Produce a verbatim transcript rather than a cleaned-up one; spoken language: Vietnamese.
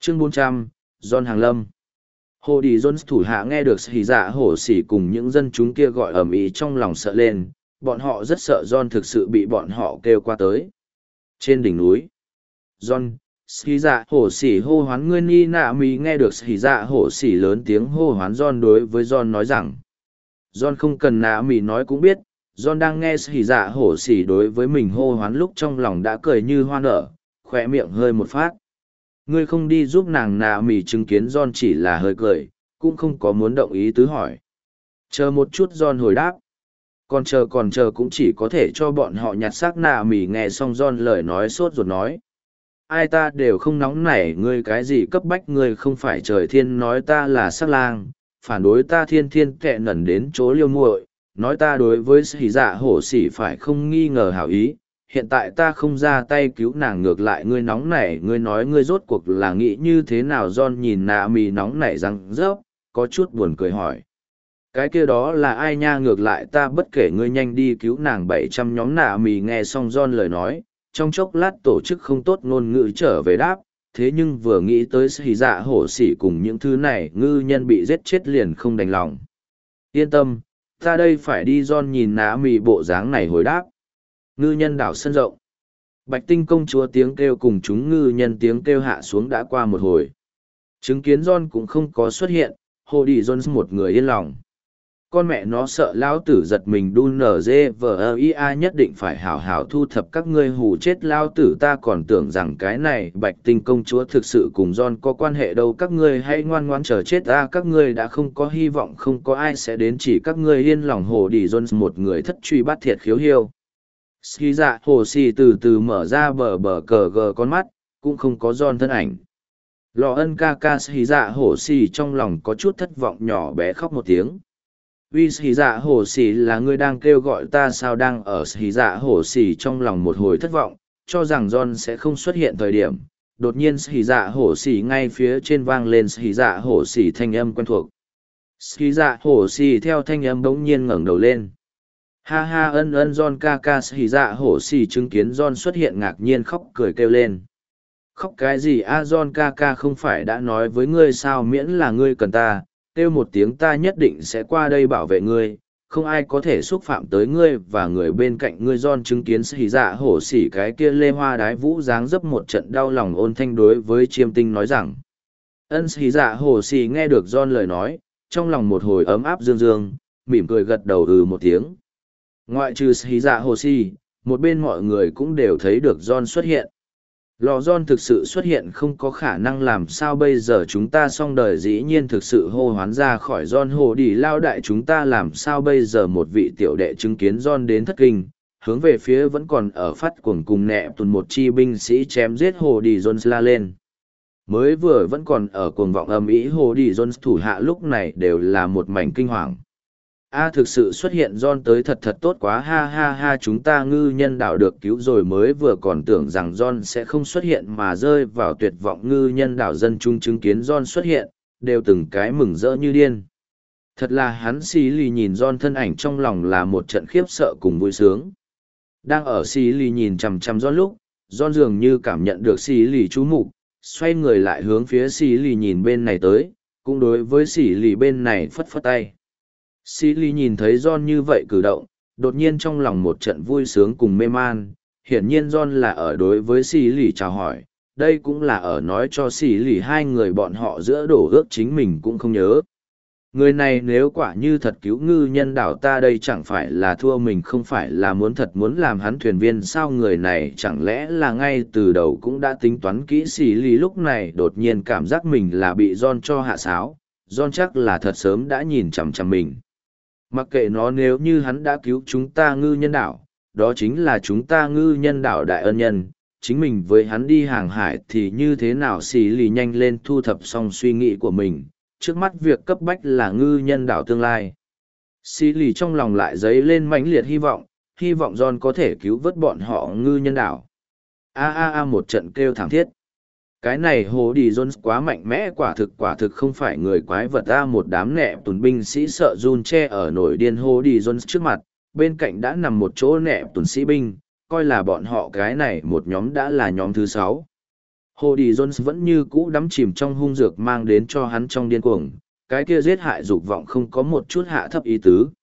Chương bốn trăm, John Hàng Lâm. Hồ Đi Jones thủ hạ nghe được hỉ dạ hổ xỉ cùng những dân chúng kia gọi ầm ĩ trong lòng sợ lên, bọn họ rất sợ John thực sự bị bọn họ kêu qua tới. Trên đỉnh núi, John, hỉ dạ hổ xỉ hô hoán ngươi ni nạ mi nghe được hỉ dạ hổ xỉ lớn tiếng hô hoán John đối với John nói rằng. John không cần nạ mi nói cũng biết, John đang nghe hỉ dạ hổ xỉ đối với mình hô hoán lúc trong lòng đã cười như hoa nở, khỏe miệng hơi một phát. Ngươi không đi giúp nàng nạ mỉ chứng kiến John chỉ là hơi cười, cũng không có muốn động ý tứ hỏi. Chờ một chút John hồi đáp. Còn chờ còn chờ cũng chỉ có thể cho bọn họ nhặt xác nạ mỉ nghe xong John lời nói sốt ruột nói. Ai ta đều không nóng nảy ngươi cái gì cấp bách ngươi không phải trời thiên nói ta là sắc lang, phản đối ta thiên thiên kệ nẩn đến chỗ liêu muội, nói ta đối với hỉ dạ hổ xỉ phải không nghi ngờ hảo ý. Hiện tại ta không ra tay cứu nàng ngược lại ngươi nóng nảy ngươi nói ngươi rốt cuộc là nghĩ như thế nào John nhìn nạ mì nóng nảy răng rớp, có chút buồn cười hỏi. Cái kia đó là ai nha ngược lại ta bất kể ngươi nhanh đi cứu nàng bảy trăm nhóm nạ mì nghe xong John lời nói, trong chốc lát tổ chức không tốt ngôn ngữ trở về đáp, thế nhưng vừa nghĩ tới hỉ dạ hổ xỉ cùng những thứ này ngư nhân bị giết chết liền không đành lòng. Yên tâm, ta đây phải đi John nhìn nạ mì bộ dáng này hồi đáp. Ngư nhân đảo sân rộng. Bạch tinh công chúa tiếng kêu cùng chúng ngư nhân tiếng kêu hạ xuống đã qua một hồi. Chứng kiến John cũng không có xuất hiện, Hồ Đi Jones một người yên lòng. Con mẹ nó sợ lao tử giật mình đun nở dê vờ ia nhất định phải hảo hảo thu thập các ngươi hù chết lao tử ta còn tưởng rằng cái này bạch tinh công chúa thực sự cùng John có quan hệ đâu các ngươi hãy ngoan ngoãn chờ chết ta các ngươi đã không có hy vọng không có ai sẽ đến chỉ các ngươi yên lòng Hồ Đi Jones một người thất truy bắt thiệt khiếu hiêu. Ski dạ hồ xì từ từ mở ra bờ bờ cờ gờ con mắt, cũng không có John thân ảnh. Lò ân ca ca ski dạ hồ xì trong lòng có chút thất vọng nhỏ bé khóc một tiếng. Vì ski dạ hồ xì là người đang kêu gọi ta sao đang ở ski dạ hồ xì trong lòng một hồi thất vọng, cho rằng John sẽ không xuất hiện thời điểm. Đột nhiên ski dạ hồ xì ngay phía trên vang lên ski dạ hồ xì thanh âm quen thuộc. Ski dạ hồ xì theo thanh âm bỗng nhiên ngẩng đầu lên. Ha ha ân ân John ca ca hỉ dạ hổ xì chứng kiến John xuất hiện ngạc nhiên khóc cười kêu lên. Khóc cái gì a John ca ca không phải đã nói với ngươi sao miễn là ngươi cần ta, kêu một tiếng ta nhất định sẽ qua đây bảo vệ ngươi, không ai có thể xúc phạm tới ngươi và người bên cạnh ngươi John chứng kiến hỉ dạ hổ xì cái kia lê hoa đái vũ dáng dấp một trận đau lòng ôn thanh đối với chiêm tinh nói rằng. Ân hỉ dạ hổ xì nghe được John lời nói, trong lòng một hồi ấm áp dương dương, mỉm cười gật đầu ừ một tiếng. Ngoại trừ hỉ dạ hồ xì, một bên mọi người cũng đều thấy được John xuất hiện. Lò John thực sự xuất hiện không có khả năng làm sao bây giờ chúng ta xong đời dĩ nhiên thực sự hô hoán ra khỏi John hồ đi lao đại chúng ta làm sao bây giờ một vị tiểu đệ chứng kiến John đến thất kinh, hướng về phía vẫn còn ở phát cuồng cùng nẹ tuần một chi binh sĩ chém giết hồ đi John la lên. Mới vừa vẫn còn ở cuồng vọng âm ý hồ đi John thủ hạ lúc này đều là một mảnh kinh hoàng. A thực sự xuất hiện John tới thật thật tốt quá ha ha ha chúng ta ngư nhân đảo được cứu rồi mới vừa còn tưởng rằng John sẽ không xuất hiện mà rơi vào tuyệt vọng ngư nhân đảo dân chúng chứng kiến John xuất hiện, đều từng cái mừng rỡ như điên. Thật là hắn xì lì nhìn John thân ảnh trong lòng là một trận khiếp sợ cùng vui sướng. Đang ở xì lì nhìn chằm chằm John lúc, John dường như cảm nhận được xì lì chú mục, xoay người lại hướng phía xì lì nhìn bên này tới, cũng đối với xì lì bên này phất phất tay. Xì lì nhìn thấy John như vậy cử động, đột nhiên trong lòng một trận vui sướng cùng mê man, hiển nhiên John là ở đối với xì lì chào hỏi, đây cũng là ở nói cho xì lì hai người bọn họ giữa đổ ước chính mình cũng không nhớ. Người này nếu quả như thật cứu ngư nhân đảo ta đây chẳng phải là thua mình không phải là muốn thật muốn làm hắn thuyền viên sao người này chẳng lẽ là ngay từ đầu cũng đã tính toán kỹ xì lì lúc này đột nhiên cảm giác mình là bị John cho hạ sáo, John chắc là thật sớm đã nhìn chằm chằm mình. Mặc kệ nó nếu như hắn đã cứu chúng ta ngư nhân đảo, đó chính là chúng ta ngư nhân đảo đại ân nhân, chính mình với hắn đi hàng hải thì như thế nào xì lì nhanh lên thu thập xong suy nghĩ của mình, trước mắt việc cấp bách là ngư nhân đảo tương lai. Xì lì trong lòng lại dấy lên mãnh liệt hy vọng, hy vọng John có thể cứu vớt bọn họ ngư nhân đảo. A a a một trận kêu thảm thiết. Cái này Hồ Đi Jones quá mạnh mẽ quả thực quả thực không phải người quái vật a một đám nẹ tùn binh sĩ sợ run che ở nổi điên Hồ Đi Jones trước mặt, bên cạnh đã nằm một chỗ nẹ tùn sĩ binh, coi là bọn họ cái này một nhóm đã là nhóm thứ sáu. Hồ Đi Jones vẫn như cũ đắm chìm trong hung dược mang đến cho hắn trong điên cuồng, cái kia giết hại dục vọng không có một chút hạ thấp ý tứ.